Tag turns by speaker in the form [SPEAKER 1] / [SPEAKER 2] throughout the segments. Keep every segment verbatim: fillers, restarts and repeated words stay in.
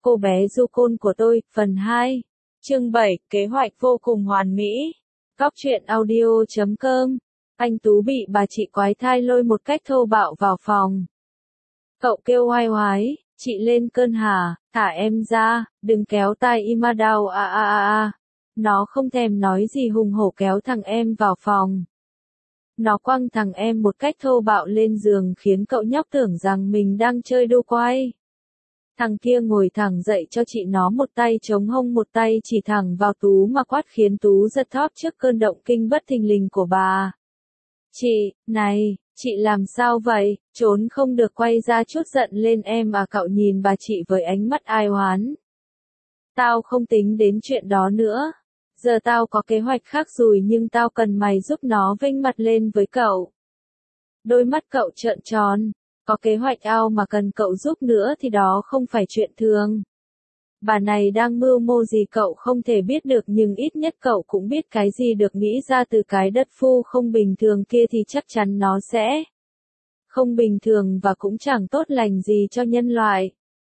[SPEAKER 1] Cô bé du côn của tôi, phần hai. Chương bảy, kế hoạch vô cùng hoàn mỹ. Cóc truyện audio chấm com. Anh Tú bị bà chị quái thai lôi một cách thô bạo vào phòng. Cậu kêu oai oái, chị lên cơn hả, thả em ra, đừng kéo tai Imadao a a a a. Nó không thèm nói gì hùng hổ kéo thằng em vào phòng. Nó quăng thằng em một cách thô bạo lên giường khiến cậu nhóc tưởng rằng mình đang chơi đu quay. Thằng kia ngồi thẳng dậy cho chị nó một tay chống hông một tay chỉ thẳng vào Tú mà quát khiến Tú giật thót trước cơn động kinh bất thình lình của bà. Chị, này, chị làm sao vậy, trốn không được quay ra chút giận lên em à, cậu nhìn bà chị với ánh mắt ai oán. Tao không tính đến chuyện đó nữa. Giờ tao có kế hoạch khác rồi nhưng tao cần mày giúp nó vênh mặt lên với cậu. Đôi mắt cậu trợn tròn. Có kế hoạch ao mà cần cậu giúp nữa thì đó không phải chuyện thường. Bà này đang mưu mô gì cậu không thể biết được nhưng ít nhất cậu cũng biết cái gì được nghĩ ra từ cái đất phu không bình thường kia thì chắc chắn nó sẽ không bình thường và cũng chẳng tốt lành gì cho nhân loại.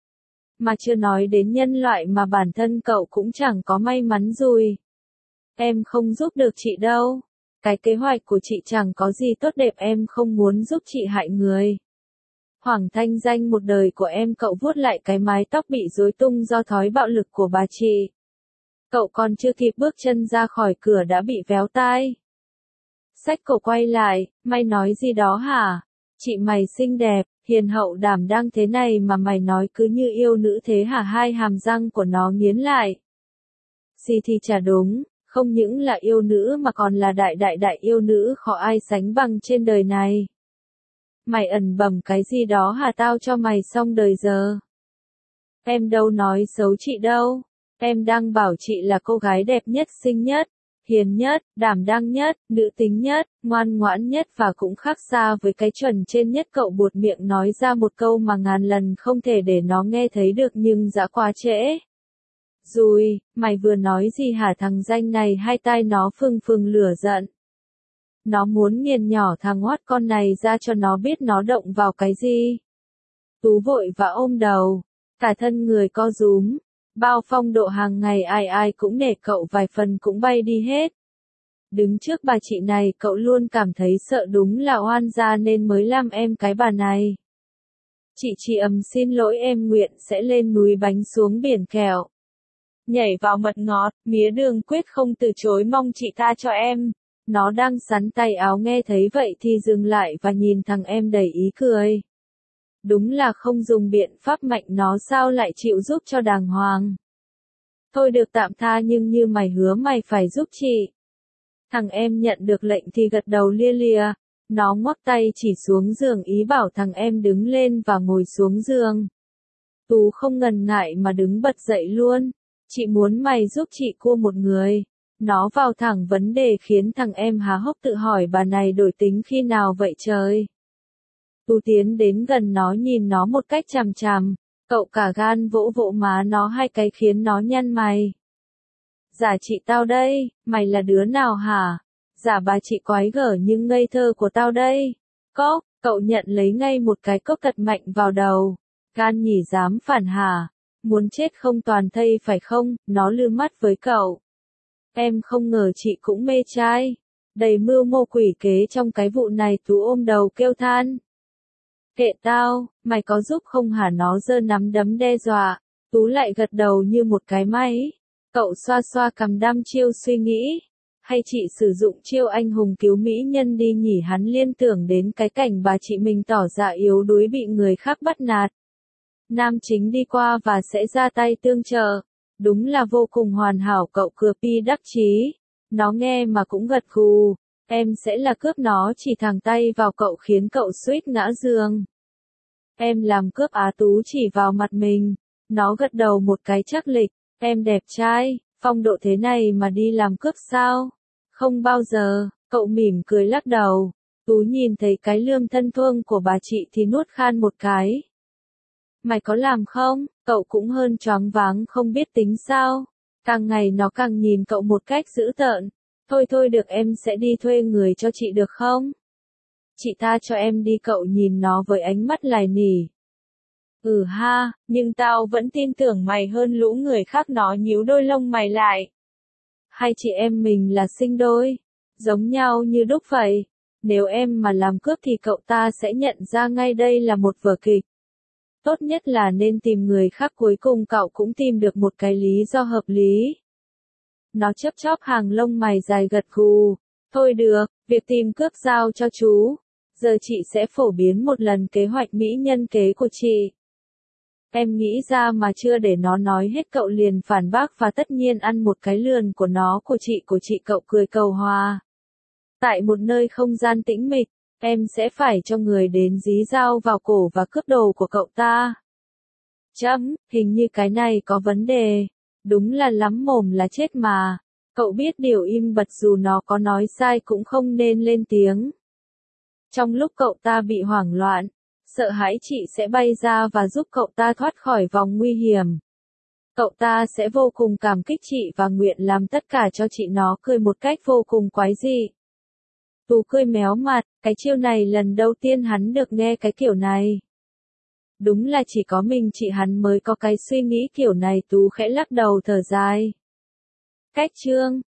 [SPEAKER 1] Mà chưa nói đến nhân loại mà bản thân cậu cũng chẳng có may mắn rồi. Em không giúp được chị đâu. Cái kế hoạch của chị chẳng có gì tốt đẹp, em không muốn giúp chị hại người. Hoảng thanh danh một đời của em, cậu vuốt lại cái mái tóc bị rối tung do thói bạo lực của bà chị. Cậu còn chưa kịp bước chân ra khỏi cửa đã bị véo tai. Xách cổ quay lại, mày nói gì đó hả? Chị mày xinh đẹp, hiền hậu đảm đang thế này mà mày nói cứ như yêu nữ thế hả? Hai hàm răng của nó nghiến lại. Gì thì chả đúng, không những là yêu nữ mà còn là đại đại đại yêu nữ khó ai sánh bằng trên đời này. Mày ẩn bẩm cái gì đó hả, tao cho mày xong đời giờ. Em đâu nói xấu chị đâu. Em đang bảo chị là cô gái đẹp nhất, xinh nhất, hiền nhất, đảm đang nhất, nữ tính nhất, ngoan ngoãn nhất và cũng khác xa với cái chuẩn trên nhất. Cậu buột miệng nói ra một câu mà ngàn lần không thể để nó nghe thấy được nhưng đã quá trễ. Rồi, mày vừa nói gì hả? Thằng danh này hai tai nó phừng phừng lửa giận. Nó muốn nghiền nhỏ thằng hoắt con này ra cho nó biết nó động vào cái gì. Tú vội và ôm đầu, cả thân người co rúm, bao phong độ hàng ngày ai ai cũng nể cậu vài phần cũng bay đi hết. Đứng trước bà chị này cậu luôn cảm thấy sợ, đúng là oan gia nên mới làm em cái bà này. Chị chỉ ầm xin lỗi, em nguyện sẽ lên núi bánh xuống biển kẹo. Nhảy vào mật ngọt, mía đường, quyết không từ chối, mong chị tha cho em. Nó đang sắn tay áo nghe thấy vậy thì dừng lại và nhìn thằng em đầy ý cười. Đúng là không dùng biện pháp mạnh nó sao lại chịu giúp cho đàng hoàng. Thôi được tạm tha nhưng như mày hứa mày phải giúp chị. Thằng em nhận được lệnh thì gật đầu lia lịa. Nó ngoắc tay chỉ xuống giường ý bảo thằng em đứng lên và ngồi xuống giường. Tú không ngần ngại mà đứng bật dậy luôn. Chị muốn mày giúp chị cua một người. Nó vào thẳng vấn đề khiến thằng em há hốc tự hỏi bà này đổi tính khi nào vậy trời. Tú tiến đến gần nó nhìn nó một cách chằm chằm, cậu cả gan vỗ vỗ má nó hai cái khiến nó nhăn mày. Giả chị tao đây, mày là đứa nào hả? Giả bà chị quái gở nhưng ngây thơ của tao đây. Cốc, cậu nhận lấy ngay một cái cốc thật mạnh vào đầu. Gan nhỉ, dám phản hả? Muốn chết không toàn thây phải không? Nó lư mắt với cậu. Em không ngờ chị cũng mê trai. Đầy mưu mô quỷ kế trong cái vụ này. Tú ôm đầu kêu than. Kệ tao, mày có giúp không hả? Nó giơ nắm đấm đe dọa. Tú lại gật đầu như một cái máy. Cậu xoa xoa cằm đăm chiêu suy nghĩ. Hay chị sử dụng chiêu anh hùng cứu mỹ nhân đi nhỉ? Hắn liên tưởng đến cái cảnh bà chị mình tỏ ra yếu đuối bị người khác bắt nạt. Nam chính đi qua và sẽ ra tay tương trợ. Đúng là vô cùng hoàn hảo, cậu cười pi đắc chí. Nó nghe mà cũng gật gù. Em sẽ là cướp, nó chỉ thẳng tay vào cậu khiến cậu suýt ngã giường. Em làm cướp á? Tú chỉ vào mặt mình. Nó gật đầu một cái chắc lịch. Em đẹp trai, phong độ thế này mà đi làm cướp sao? Không bao giờ, cậu mỉm cười lắc đầu. Tú nhìn thấy cái lương thân thương của bà chị thì nuốt khan một cái. Mày có làm không? Cậu cũng hơn choáng váng không biết tính sao. Càng ngày nó càng nhìn cậu một cách dữ tợn. Thôi thôi được, em sẽ đi thuê người cho chị được không? Chị tha cho em đi, cậu nhìn nó với ánh mắt lài nỉ. Ừ ha, nhưng tao vẫn tin tưởng mày hơn lũ người khác, nó nhíu đôi lông mày lại. Hay chị em mình là sinh đôi, giống nhau như đúc vậy. Nếu em mà làm cướp thì cậu ta sẽ nhận ra ngay đây là một vở kịch. Tốt nhất là nên tìm người khác, cuối cùng cậu cũng tìm được một cái lý do hợp lý. Nó chớp chóp hàng lông mày dài gật gù. Thôi được, việc tìm cướp giao cho chú. Giờ chị sẽ phổ biến một lần kế hoạch mỹ nhân kế của chị. Em nghĩ ra mà chưa để nó nói hết cậu liền phản bác và tất nhiên ăn một cái lườn của nó của chị của chị cậu cười cầu hòa. Tại một nơi không gian tĩnh mịch, em sẽ phải cho người đến dí dao vào cổ và cướp đồ của cậu ta. Chấm, hình như cái này có vấn đề. Đúng là lắm mồm là chết mà. Cậu biết điều im bặt dù nó có nói sai cũng không nên lên tiếng. Trong lúc cậu ta bị hoảng loạn, sợ hãi chị sẽ bay ra và giúp cậu ta thoát khỏi vòng nguy hiểm. Cậu ta sẽ vô cùng cảm kích chị và nguyện làm tất cả cho chị. Nó cười một cách vô cùng quái dị. Tú cười méo mặt, cái chiêu này lần đầu tiên hắn được nghe cái kiểu này. Đúng là chỉ có mình chị hắn mới có cái suy nghĩ kiểu này. Tú khẽ lắc đầu thở dài. Cách chương